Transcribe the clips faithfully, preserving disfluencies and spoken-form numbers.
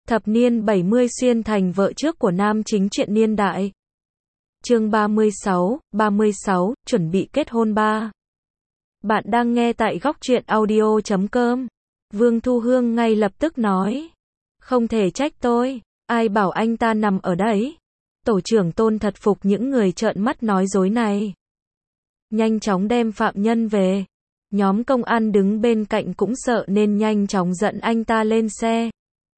Thập niên bảy mươi xuyên thành vợ trước của nam chính truyện niên đại. Chương ba mươi sáu, ba mươi sáu, chuẩn bị kết hôn ba. Bạn đang nghe tại góc truyện audio chấm com. Vương Thu Hương ngay lập tức nói. Không thể trách tôi, ai bảo anh ta nằm ở đấy. Tổ trưởng Tôn thật phục những người trợn mắt nói dối này. Nhanh chóng đem phạm nhân về. Nhóm công an đứng bên cạnh cũng sợ nên nhanh chóng dẫn anh ta lên xe.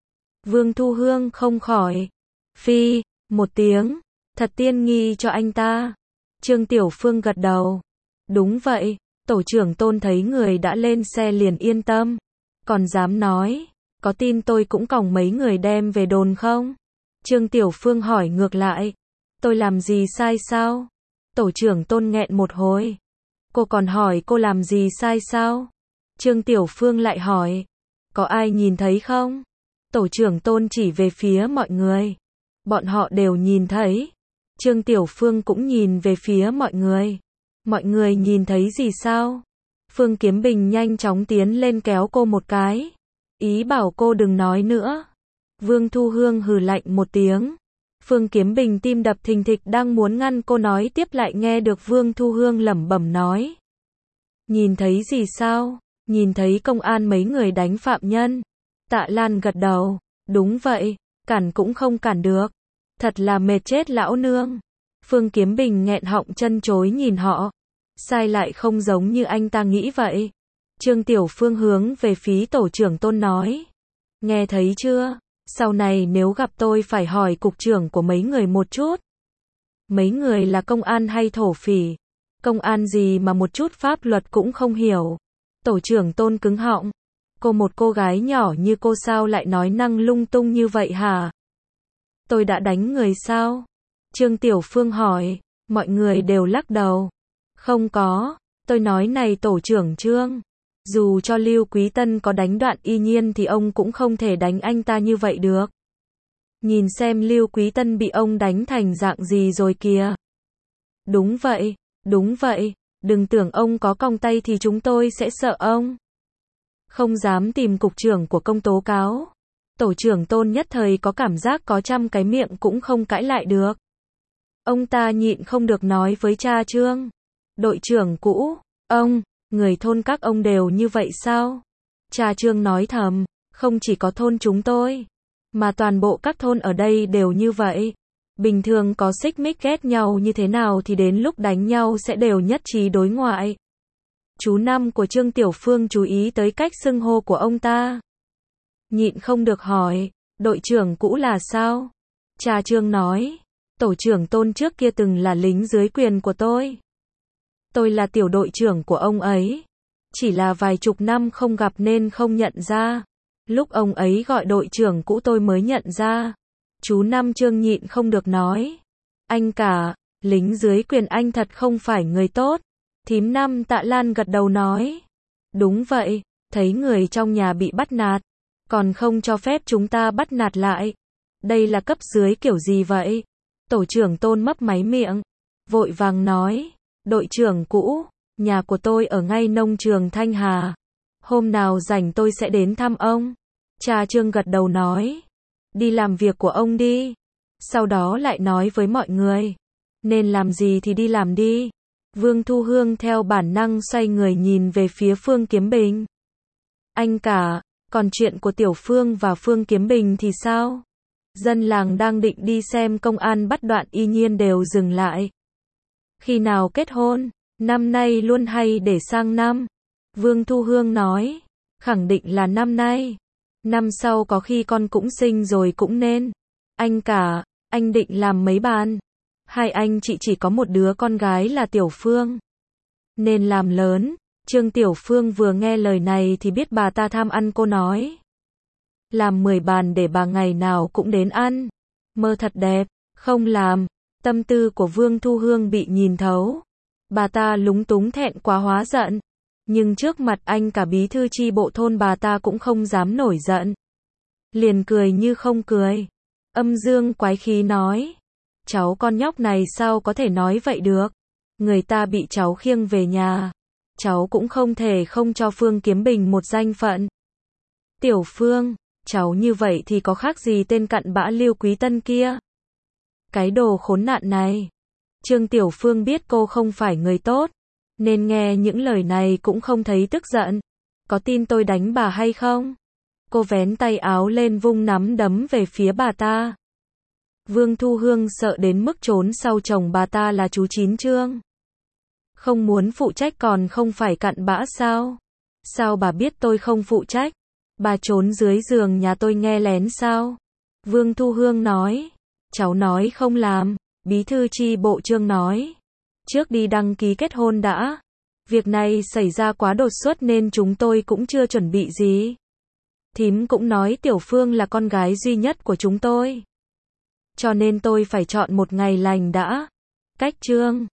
Vương Thu Hương không khỏi phi một tiếng, thật tiên nghi cho anh ta. Trương Tiểu Phương gật đầu. Đúng vậy, tổ trưởng Tôn thấy người đã lên xe liền yên tâm. Còn dám nói, có tin tôi cũng còng mấy người đem về đồn không? Trương Tiểu Phương hỏi ngược lại. Tôi làm gì sai sao? Tổ trưởng Tôn nghẹn một hồi. Cô còn hỏi cô làm gì sai sao? Trương Tiểu Phương lại hỏi. Có ai nhìn thấy không? Tổ trưởng Tôn chỉ về phía mọi người. Bọn họ đều nhìn thấy. Trương Tiểu Phương cũng nhìn về phía mọi người. Mọi người nhìn thấy gì sao? Phương Kiếm Bình nhanh chóng tiến lên kéo cô một cái. Ý bảo cô đừng nói nữa. Vương Thu Hương hừ lạnh một tiếng. Phương Kiếm Bình tim đập thình thịch đang muốn ngăn cô nói tiếp lại nghe được Vương Thu Hương lẩm bẩm nói. Nhìn thấy gì sao? Nhìn thấy công an mấy người đánh phạm nhân. Tạ Lan gật đầu. Đúng vậy, cản cũng không cản được. Thật là mệt chết lão nương. Phương Kiếm Bình nghẹn họng chân chối nhìn họ. Sai lại không giống như anh ta nghĩ vậy. Trương Tiểu Phương hướng về phía tổ trưởng Tôn nói. Nghe thấy chưa? Sau này nếu gặp tôi phải hỏi cục trưởng của mấy người một chút. Mấy người là công an hay thổ phỉ? Công an gì mà một chút pháp luật cũng không hiểu? Tổ trưởng Tôn cứng họng. Cô một cô gái nhỏ như cô sao lại nói năng lung tung như vậy hả? Tôi đã đánh người sao? Trương Tiểu Phương hỏi. Mọi người đều lắc đầu. Không có. Tôi nói này tổ trưởng Trương. Dù cho Lưu Quý Tân có đánh Đoạn Y Nhiên thì ông cũng không thể đánh anh ta như vậy được. Nhìn xem Lưu Quý Tân bị ông đánh thành dạng gì rồi kìa. Đúng vậy, đúng vậy. Đừng tưởng ông có còng tay thì chúng tôi sẽ sợ ông. Không dám tìm cục trưởng của công tố cáo. Tổ trưởng Tôn nhất thời có cảm giác có trăm cái miệng cũng không cãi lại được. Ông ta nhịn không được nói với cha Trương. Đội trưởng cũ, ông, người thôn các ông đều như vậy sao? Cha Trương nói thầm, không chỉ có thôn chúng tôi, mà toàn bộ các thôn ở đây đều như vậy. Bình thường có xích mích ghét nhau như thế nào thì đến lúc đánh nhau sẽ đều nhất trí đối ngoại. Chú năm của Trương Tiểu Phương chú ý tới cách xưng hô của ông ta. Nhịn không được hỏi, đội trưởng cũ là sao? Cha Trương nói, tổ trưởng Tôn trước kia từng là lính dưới quyền của tôi. Tôi là tiểu đội trưởng của ông ấy. Chỉ là vài chục năm không gặp nên không nhận ra. Lúc ông ấy gọi đội trưởng cũ tôi mới nhận ra. Chú Năm Trương nhịn không được nói. Anh cả, lính dưới quyền anh thật không phải người tốt. Thím Năm Tạ Lan gật đầu nói. Đúng vậy, thấy người trong nhà bị bắt nạt. Còn không cho phép chúng ta bắt nạt lại. Đây là cấp dưới kiểu gì vậy? Tổ trưởng Tôn mấp máy miệng. Vội vàng nói. Đội trưởng cũ, nhà của tôi ở ngay nông trường Thanh Hà. Hôm nào rảnh tôi sẽ đến thăm ông. Cha Trương gật đầu nói. Đi làm việc của ông đi. Sau đó lại nói với mọi người. Nên làm gì thì đi làm đi. Vương Thu Hương theo bản năng xoay người nhìn về phía Phương Kiếm Bình. Anh cả, còn chuyện của Tiểu Phương và Phương Kiếm Bình thì sao? Dân làng đang định đi xem công an bắt Đoạn Y Nhiên đều dừng lại. Khi nào kết hôn? Năm nay luôn hay để sang năm? Vương Thu Hương nói. Khẳng định là năm nay. Năm sau có khi con cũng sinh rồi cũng nên. Anh cả, anh định làm mấy bạn? Hai anh chị chỉ có một đứa con gái là Tiểu Phương. Nên làm lớn. Trương Tiểu Phương vừa nghe lời này thì biết bà ta tham ăn cô nói. Làm mười bàn để bà ngày nào cũng đến ăn. Mơ thật đẹp, không làm. Tâm tư của Vương Thu Hương bị nhìn thấu. Bà ta lúng túng thẹn quá hóa giận. Nhưng trước mặt anh cả bí thư chi bộ thôn bà ta cũng không dám nổi giận. Liền cười như không cười. Âm dương quái khí nói. Cháu con nhóc này sao có thể nói vậy được. Người ta bị cháu khiêng về nhà. Cháu cũng không thể không cho Phương Kiếm Bình một danh phận. Tiểu Phương, Cháu như vậy thì có khác gì tên cặn bã Lưu Quý Tân kia. Cái đồ khốn nạn này. Trương Tiểu Phương biết cô không phải người tốt, nên nghe những lời này cũng không thấy tức giận. Có tin tôi đánh bà hay không? Cô vén tay áo lên vung nắm đấm về phía bà ta. Vương Thu Hương sợ đến mức trốn sau chồng bà ta là chú Chín Trương. Không muốn phụ trách còn không phải cặn bã sao? Sao bà biết tôi không phụ trách? Bà trốn dưới giường nhà tôi nghe lén sao? Vương Thu Hương nói. Cháu nói không làm. Bí thư chi bộ Trương nói. Trước đi đăng ký kết hôn đã. Việc này xảy ra quá đột xuất nên chúng tôi cũng chưa chuẩn bị gì. Thím cũng nói Tiểu Phương là con gái duy nhất của chúng tôi. Cho nên tôi phải chọn một ngày lành đã. Cách Trương.